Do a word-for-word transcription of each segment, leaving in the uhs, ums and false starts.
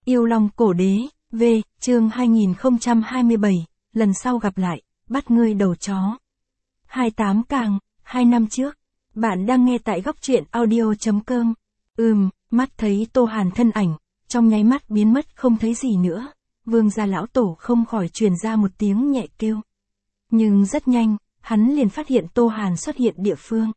Yêu Long Cổ Đế, V, chương hai nghìn không trăm hai mươi bảy, lần sau gặp lại, bắt ngươi đầu chó. hai mươi tám càng, hai năm trước. Bạn đang nghe tại góc truyện audio chấm com. Ừm, mắt thấy Tô Hàn thân ảnh, trong nháy mắt biến mất không thấy gì nữa. Vương gia lão tổ không khỏi truyền ra một tiếng nhẹ kêu. Nhưng rất nhanh, hắn liền phát hiện Tô Hàn xuất hiện địa phương.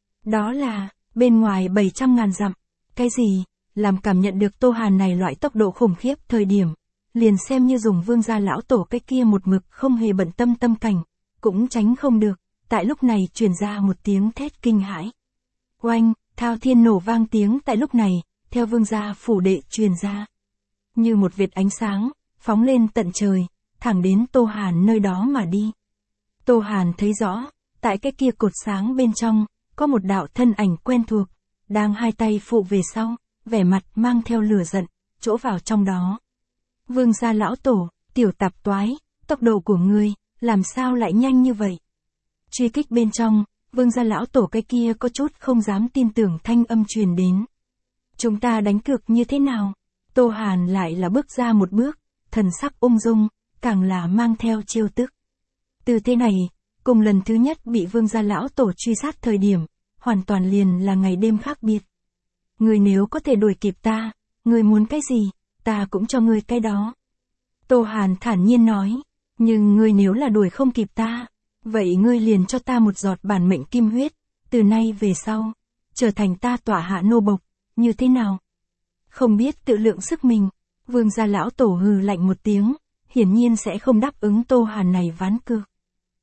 Đó là, bên ngoài bảy trăm ngàn dặm. Cái gì? Làm cảm nhận được Tô Hàn này loại tốc độ khủng khiếp thời điểm. Liền xem như dùng vương gia lão tổ cái kia một mực không hề bận tâm tâm cảnh. Cũng tránh không được, tại lúc này truyền ra một tiếng thét kinh hãi. Oanh, thao thiên nổ vang tiếng tại lúc này, theo vương gia phủ đệ truyền ra. Như một vệt ánh sáng, phóng lên tận trời, thẳng đến Tô Hàn nơi đó mà đi. Tô Hàn thấy rõ, tại cái kia cột sáng bên trong, có một đạo thân ảnh quen thuộc, đang hai tay phụ về sau, vẻ mặt mang theo lửa giận, chỗ vào trong đó. Vương gia lão tổ, tiểu tạp toái, tốc độ của ngươi, làm sao lại nhanh như vậy? Truy kích bên trong, vương gia lão tổ cái kia có chút không dám tin tưởng thanh âm truyền đến. Chúng ta đánh cược như thế nào? Tô Hàn lại là bước ra một bước, thần sắc ung dung, càng là mang theo chiêu tức. Từ thế này, cùng lần thứ nhất bị vương gia lão tổ truy sát thời điểm, hoàn toàn liền là ngày đêm khác biệt. Ngươi nếu có thể đuổi kịp ta, ngươi muốn cái gì, ta cũng cho ngươi cái đó. Tô Hàn thản nhiên nói, nhưng ngươi nếu là đuổi không kịp ta, vậy ngươi liền cho ta một giọt bản mệnh kim huyết, từ nay về sau, trở thành ta tọa hạ nô bộc, như thế nào? Không biết tự lượng sức mình, vương gia lão tổ hừ lạnh một tiếng, hiển nhiên sẽ không đáp ứng Tô Hàn này ván cược.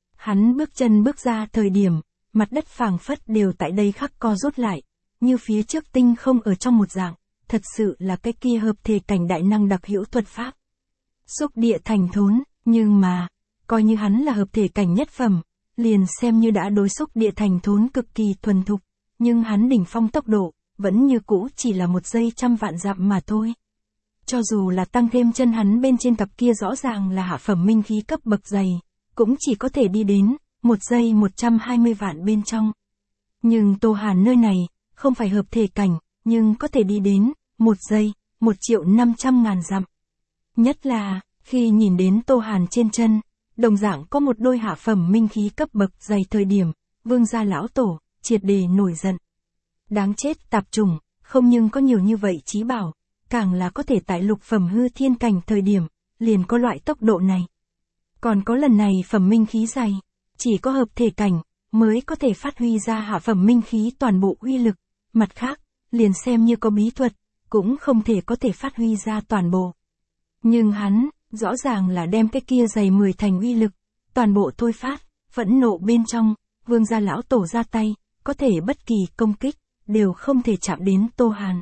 Hắn bước chân bước ra thời điểm, mặt đất phảng phất đều tại đây khắc co rút lại, như phía trước tinh không ở trong một dạng, thật sự là cái kia hợp thể cảnh đại năng đặc hữu thuật pháp. Xúc địa thành thốn, nhưng mà, coi như hắn là hợp thể cảnh nhất phẩm, liền xem như đã đối xúc địa thành thốn cực kỳ thuần thục, nhưng hắn đỉnh phong tốc độ, vẫn như cũ chỉ là một giây trăm vạn dặm mà thôi. Cho dù là tăng thêm chân hắn bên trên cặp kia rõ ràng là hạ phẩm minh khí cấp bậc dày, cũng chỉ có thể đi đến, một giây một trăm hai mươi vạn bên trong. Nhưng Tô Hàn nơi này, không phải hợp thể cảnh, nhưng có thể đi đến, một giây, một triệu năm trăm ngàn dặm. Nhất là, khi nhìn đến Tô Hàn trên chân, đồng dạng có một đôi hạ phẩm minh khí cấp bậc dày thời điểm, vương gia lão tổ, triệt đề nổi giận. Đáng chết tạp trùng, không nhưng có nhiều như vậy chí bảo, càng là có thể tại lục phẩm hư thiên cảnh thời điểm, liền có loại tốc độ này. Còn có lần này phẩm minh khí dày, chỉ có hợp thể cảnh, mới có thể phát huy ra hạ phẩm minh khí toàn bộ uy lực, mặt khác, liền xem như có bí thuật, cũng không thể có thể phát huy ra toàn bộ. Nhưng hắn, rõ ràng là đem cái kia dày mười thành uy lực, toàn bộ thôi phát, phẫn nộ bên trong, vương gia lão tổ ra tay, có thể bất kỳ công kích, đều không thể chạm đến Tô Hàn.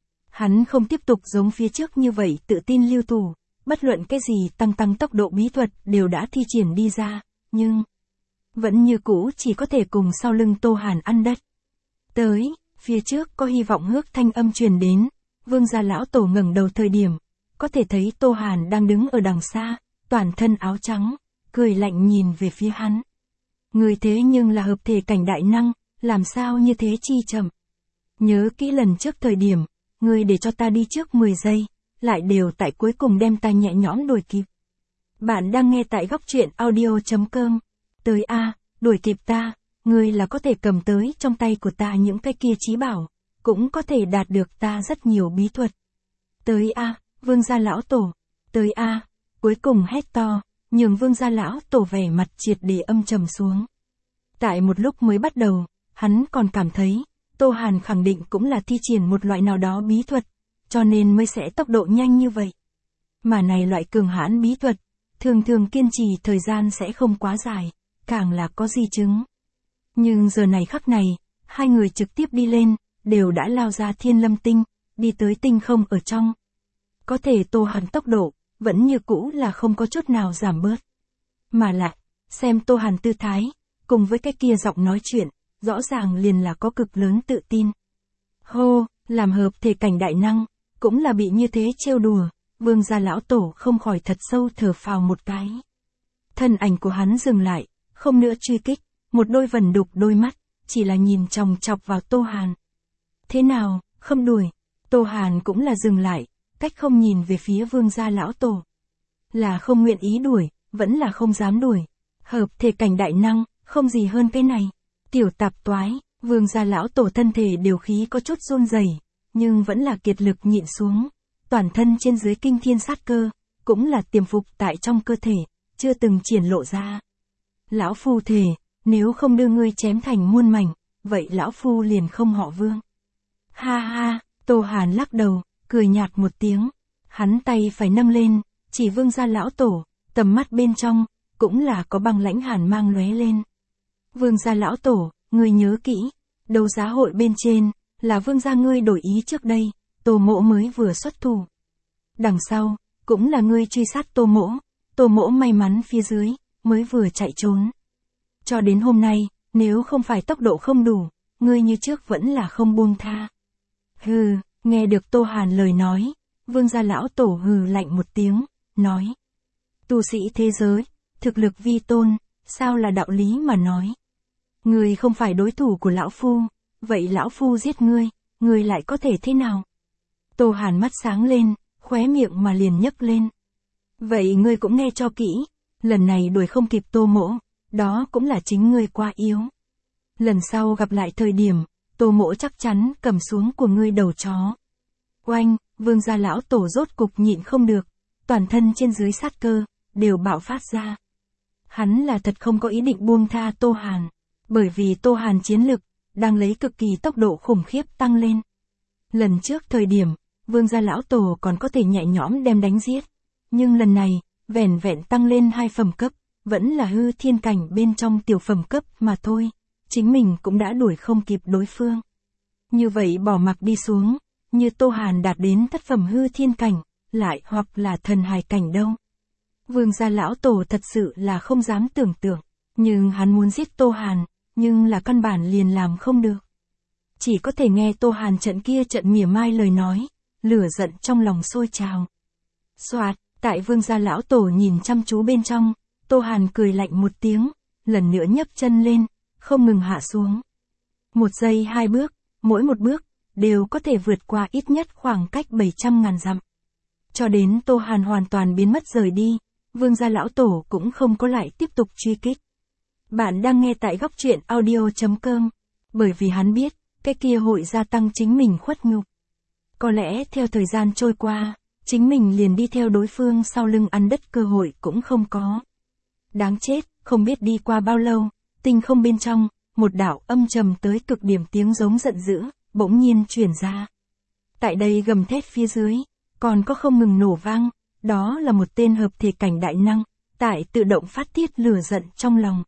Hắn không tiếp tục giống phía trước như vậy tự tin lưu thủ, bất luận cái gì tăng tăng tốc độ bí thuật đều đã thi triển đi ra, nhưng vẫn như cũ chỉ có thể cùng sau lưng Tô Hàn ăn đất. Tới, phía trước có hy vọng hước thanh âm truyền đến, vương gia lão tổ ngẩng đầu thời điểm, có thể thấy Tô Hàn đang đứng ở đằng xa, toàn thân áo trắng, cười lạnh nhìn về phía hắn. Người thế nhưng là hợp thể cảnh đại năng, làm sao như thế chi chậm. Nhớ kỹ lần trước thời điểm, người để cho ta đi trước mười giây, lại đều tại cuối cùng đem ta nhẹ nhõm đuổi kịp. Bạn đang nghe tại góc truyện audio chấm com. Tới a, đuổi kịp ta, ngươi là có thể cầm tới trong tay của ta những cái kia chí bảo, cũng có thể đạt được ta rất nhiều bí thuật. Tới a, vương gia lão tổ, tới a, cuối cùng hét to, nhường vương gia lão tổ vẻ mặt triệt để âm trầm xuống. Tại một lúc mới bắt đầu, hắn còn cảm thấy, Tô Hàn khẳng định cũng là thi triển một loại nào đó bí thuật, cho nên mới sẽ tốc độ nhanh như vậy. Mà này loại cường hãn bí thuật, thường thường kiên trì thời gian sẽ không quá dài, càng là có di chứng. Nhưng giờ này khắc này, hai người trực tiếp đi lên, đều đã lao ra thiên lâm tinh, đi tới tinh không ở trong. Có thể Tô Hàn tốc độ, vẫn như cũ là không có chút nào giảm bớt. Mà lại, xem Tô Hàn tư thái, cùng với cái kia giọng nói chuyện, rõ ràng liền là có cực lớn tự tin. Hô, làm hợp thể cảnh đại năng, cũng là bị như thế trêu đùa, vương gia lão tổ không khỏi thật sâu thở phào một cái. Thân ảnh của hắn dừng lại, không nữa truy kích, một đôi vần đục đôi mắt, chỉ là nhìn chòng chọc vào Tô Hàn. Thế nào, không đuổi, Tô Hàn cũng là dừng lại, cách không nhìn về phía Vương gia lão tổ. Là không nguyện ý đuổi, vẫn là không dám đuổi. Hợp thể cảnh đại năng, không gì hơn cái này. Tiểu tạp toái, Vương gia lão tổ thân thể điều khí có chút run rẩy, nhưng vẫn là kiệt lực nhịn xuống. Toàn thân trên dưới kinh thiên sát cơ, cũng là tiềm phục tại trong cơ thể, chưa từng triển lộ ra. Lão phu thề, nếu không đưa ngươi chém thành muôn mảnh, vậy lão phu liền không họ Vương. Ha ha, Tô Hàn lắc đầu, cười nhạt một tiếng. Hắn tay phải nâng lên, chỉ Vương gia lão tổ, tầm mắt bên trong, cũng là có băng lãnh hàn mang lóe lên. Vương gia lão tổ, ngươi nhớ kỹ, đấu giá hội bên trên, là Vương gia ngươi đổi ý trước đây, Tô Mỗ mới vừa xuất thủ. Đằng sau, cũng là ngươi truy sát Tô Mỗ, Tô Mỗ may mắn phía dưới, mới vừa chạy trốn. Cho đến hôm nay, nếu không phải tốc độ không đủ, ngươi như trước vẫn là không buông tha. Hừ, nghe được Tô Hàn lời nói, Vương gia lão tổ hừ lạnh một tiếng, nói. Tu sĩ thế giới, thực lực vi tôn, sao là đạo lý mà nói. Ngươi không phải đối thủ của lão phu, vậy lão phu giết ngươi, ngươi lại có thể thế nào? Tô Hàn mắt sáng lên, khóe miệng mà liền nhấc lên. Vậy ngươi cũng nghe cho kỹ, lần này đuổi không kịp Tô Mỗ, đó cũng là chính ngươi quá yếu. Lần sau gặp lại thời điểm, Tô Mỗ chắc chắn cầm xuống của ngươi đầu chó. Oanh, Vương gia lão tổ rốt cục nhịn không được, toàn thân trên dưới sát cơ, đều bạo phát ra. Hắn là thật không có ý định buông tha Tô Hàn, bởi vì Tô Hàn chiến lực, đang lấy cực kỳ tốc độ khủng khiếp tăng lên. Lần trước thời điểm, Vương gia lão tổ còn có thể nhẹ nhõm đem đánh giết, nhưng lần này, vẻn vẹn tăng lên hai phẩm cấp, vẫn là hư thiên cảnh bên trong tiểu phẩm cấp mà thôi, chính mình cũng đã đuổi không kịp đối phương. Như vậy bỏ mặc đi xuống, như Tô Hàn đạt đến thất phẩm hư thiên cảnh, lại hoặc là thần hài cảnh đâu. Vương gia lão tổ thật sự là không dám tưởng tượng, nhưng hắn muốn giết Tô Hàn, nhưng là căn bản liền làm không được. Chỉ có thể nghe Tô Hàn trận kia trận mỉa mai lời nói, lửa giận trong lòng sôi trào. Soạt, tại Vương gia lão tổ nhìn chăm chú bên trong, Tô Hàn cười lạnh một tiếng, lần nữa nhấc chân lên, không ngừng hạ xuống. Một giây hai bước, mỗi một bước, đều có thể vượt qua ít nhất khoảng cách bảy trăm ngàn dặm. Cho đến Tô Hàn hoàn toàn biến mất rời đi, Vương gia lão tổ cũng không có lại tiếp tục truy kích. Bạn đang nghe tại góc truyện audio chấm com, bởi vì hắn biết, cái kia hội gia tăng chính mình khuất nhục. Có lẽ theo thời gian trôi qua, chính mình liền đi theo đối phương sau lưng ăn đất cơ hội cũng không có. Đáng chết, không biết đi qua bao lâu, tinh không bên trong, một đạo âm trầm tới cực điểm tiếng giống giận dữ, bỗng nhiên truyền ra. Tại đây gầm thét phía dưới, còn có không ngừng nổ vang, đó là một tên hợp thể cảnh đại năng, tại tự động phát tiết lửa giận trong lòng.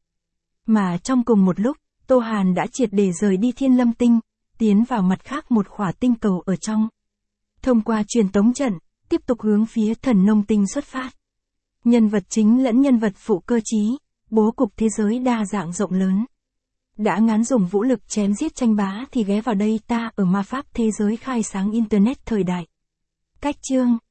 Mà trong cùng một lúc, Tô Hàn đã triệt để rời đi Thiên Lâm Tinh, tiến vào mặt khác một khỏa tinh cầu ở trong. Thông qua truyền tống trận, tiếp tục hướng phía Thần Nông Tinh xuất phát. Nhân vật chính lẫn nhân vật phụ cơ trí, bố cục thế giới đa dạng rộng lớn. Đã ngán dùng vũ lực chém giết tranh bá thì ghé vào đây ta ở ma pháp thế giới khai sáng Internet thời đại. Cách chương